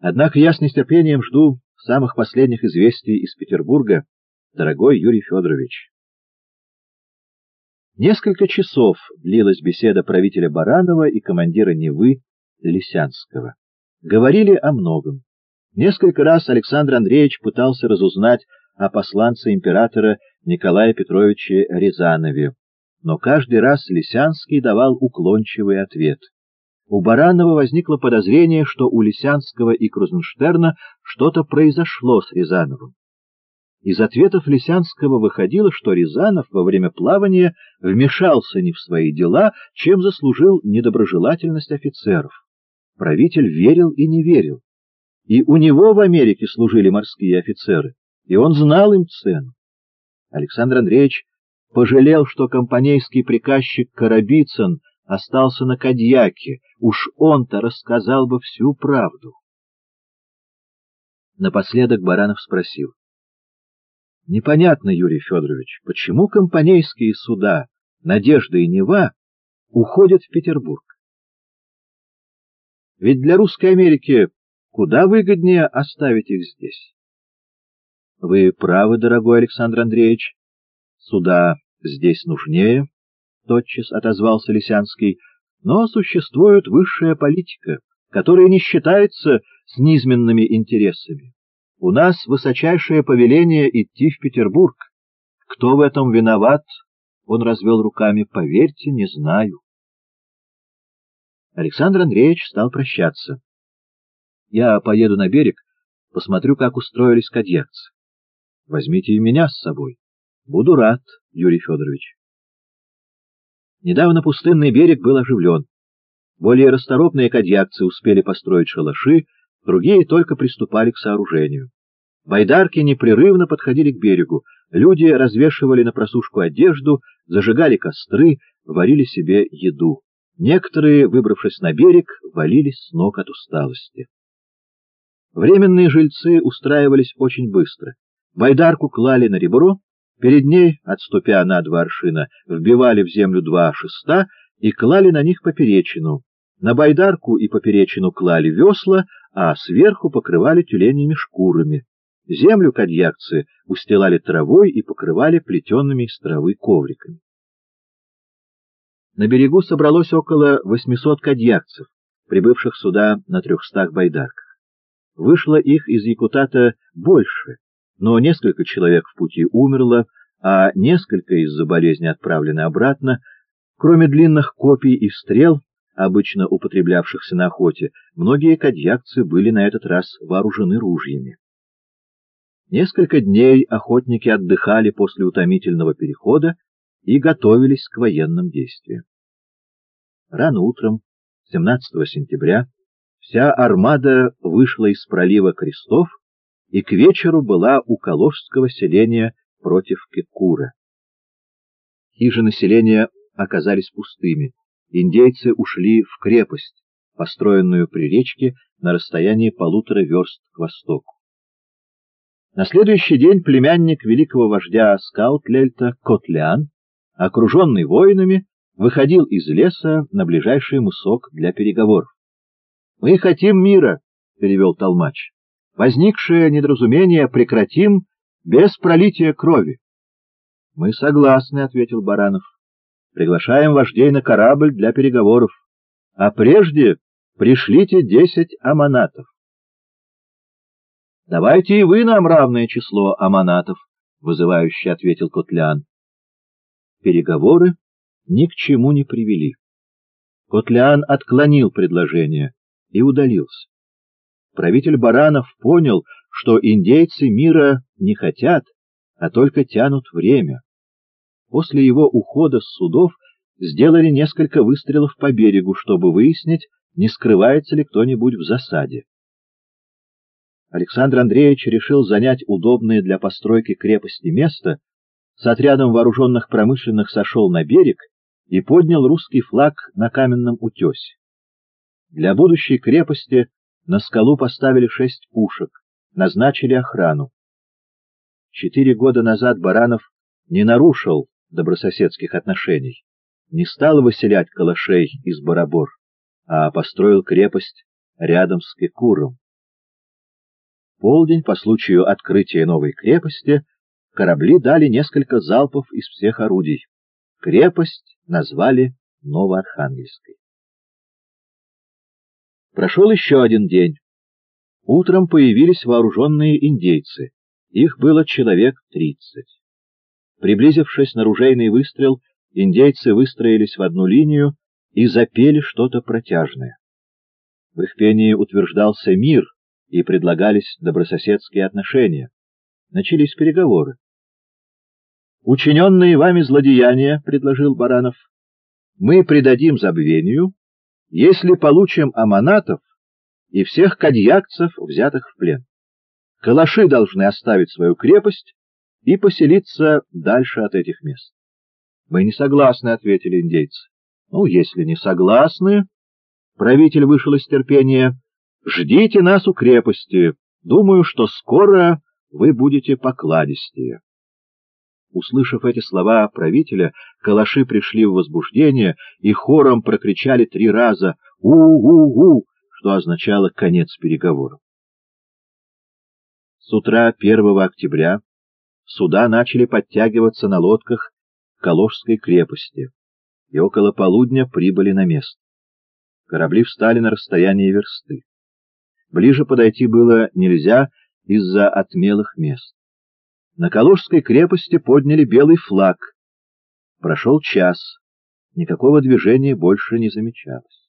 Однако я с нетерпением жду самых последних известий из Петербурга, дорогой Юрий Федорович. Несколько часов длилась беседа правителя Баранова и командира Невы Лисянского. Говорили о многом. Несколько раз Александр Андреевич пытался разузнать о посланце императора Николае Петровиче Рязанове, но каждый раз Лисянский давал уклончивый ответ. У Баранова возникло подозрение, что у Лисянского и Крузенштерна что-то произошло с Рязановым. Из ответов Лисянского выходило, что Рязанов во время плавания вмешался не в свои дела, чем заслужил недоброжелательность офицеров. Правитель верил и не верил. И у него в Америке служили морские офицеры, и он знал им цену. Александр Андреевич пожалел, что компанейский приказчик Коробицын остался на Кадьяке, уж он-то рассказал бы всю правду. Напоследок Баранов спросил: «Непонятно, Юрий Федорович, почему компанейские суда «Надежда» и «Нева» уходят в Петербург? Ведь для Русской Америки куда выгоднее оставить их здесь». «Вы правы, дорогой Александр Андреевич, суда здесь нужнее», — тотчас отозвался Лисянский, «но существует высшая политика, которая не считается с низменными интересами. У нас высочайшее повеление идти в Петербург. Кто в этом виноват?» Он развел руками. «Поверьте, не знаю». Александр Андреевич стал прощаться. «Я поеду на берег, посмотрю, как устроились кадьякцы. Возьмите и меня с собой. Буду рад, Юрий Федорович». Недавно пустынный берег был оживлен. Более расторопные кадьякцы успели построить шалаши, другие только приступали к сооружению. Байдарки непрерывно подходили к берегу, люди развешивали на просушку одежду, зажигали костры, варили себе еду. Некоторые, выбравшись на берег, валились с ног от усталости. Временные жильцы устраивались очень быстро. Байдарку клали на ребро, перед ней, отступя на 2 аршина, вбивали в землю 2 шеста и клали на них поперечину. На байдарку и поперечину клали весла, а сверху покрывали тюленьими шкурами. Землю кадьякцы устилали травой и покрывали плетенными из травы ковриками. На берегу собралось около 800 кадьякцев, прибывших сюда на 300 байдарках. Вышло их из Якутата больше, но несколько человек в пути умерло, а несколько из-за болезни отправлены обратно. Кроме длинных копий и стрел, обычно употреблявшихся на охоте, многие кадьякцы были на этот раз вооружены ружьями. Несколько дней охотники отдыхали после утомительного перехода и готовились к военным действиям. Рано утром, 17 сентября, вся армада вышла из пролива Крестов и к вечеру была у Калужского селения против Кекура. Хижины селения оказались пустыми. Индейцы ушли в крепость, построенную при речке на расстоянии 1,5 верст к востоку. На следующий день племянник великого вождя Скаутлельта Котлян, окруженный воинами, выходил из леса на ближайший мысок для переговоров. «Мы хотим мира», — перевел толмач. «Возникшее недоразумение прекратим без пролития крови». «Мы согласны», — ответил Баранов. «Приглашаем вождей на корабль для переговоров, а прежде пришлите 10 аманатов». «Давайте и вы нам равное число аманатов», — вызывающе ответил Котлян. Переговоры ни к чему не привели. Котлян отклонил предложение и удалился. Правитель Баранов понял, что индейцы мира не хотят, а только тянут время. После его ухода с судов сделали несколько выстрелов по берегу, чтобы выяснить, не скрывается ли кто-нибудь в засаде. Александр Андреевич решил занять удобное для постройки крепости место, с отрядом вооруженных промышленных сошел на берег и поднял русский флаг на каменном утесе. Для будущей крепости на скалу поставили 6 пушек, назначили охрану. 4 года назад Баранов не нарушил добрососедских отношений, не стал выселять калашей из Барабор, а построил крепость рядом с Кекуром. полдень, по случаю открытия новой крепости, корабли дали несколько залпов из всех орудий. Крепость назвали Новоархангельской. Прошел еще один день. Утром появились вооруженные индейцы. Их было человек 30. Приблизившись на ружейный выстрел, индейцы выстроились в одну линию и запели что-то протяжное. В их пении утверждался мир и предлагались добрососедские отношения. Начались переговоры. «Учиненные вами злодеяния, — предложил Баранов, — мы предадим забвению, если получим аманатов и всех кадьякцев, взятых в плен. Калаши должны оставить свою крепость и поселиться дальше от этих мест». «Мы не согласны, — ответили индейцы. — Ну, если не согласны, — правитель вышел из терпения, — ждите нас у крепости. Думаю, что скоро вы будете покладистее. Услышав эти слова правителя, калаши пришли в возбуждение и хором прокричали 3 раза «У-у-у», что означало конец переговоров. С утра 1 октября суда начали подтягиваться на лодках к Калужской крепости, и около полудня прибыли на место. Корабли встали на расстоянии версты. Ближе подойти было нельзя из-за отмелых мест. На Калужской крепости подняли белый флаг. Прошел час, никакого движения больше не замечалось.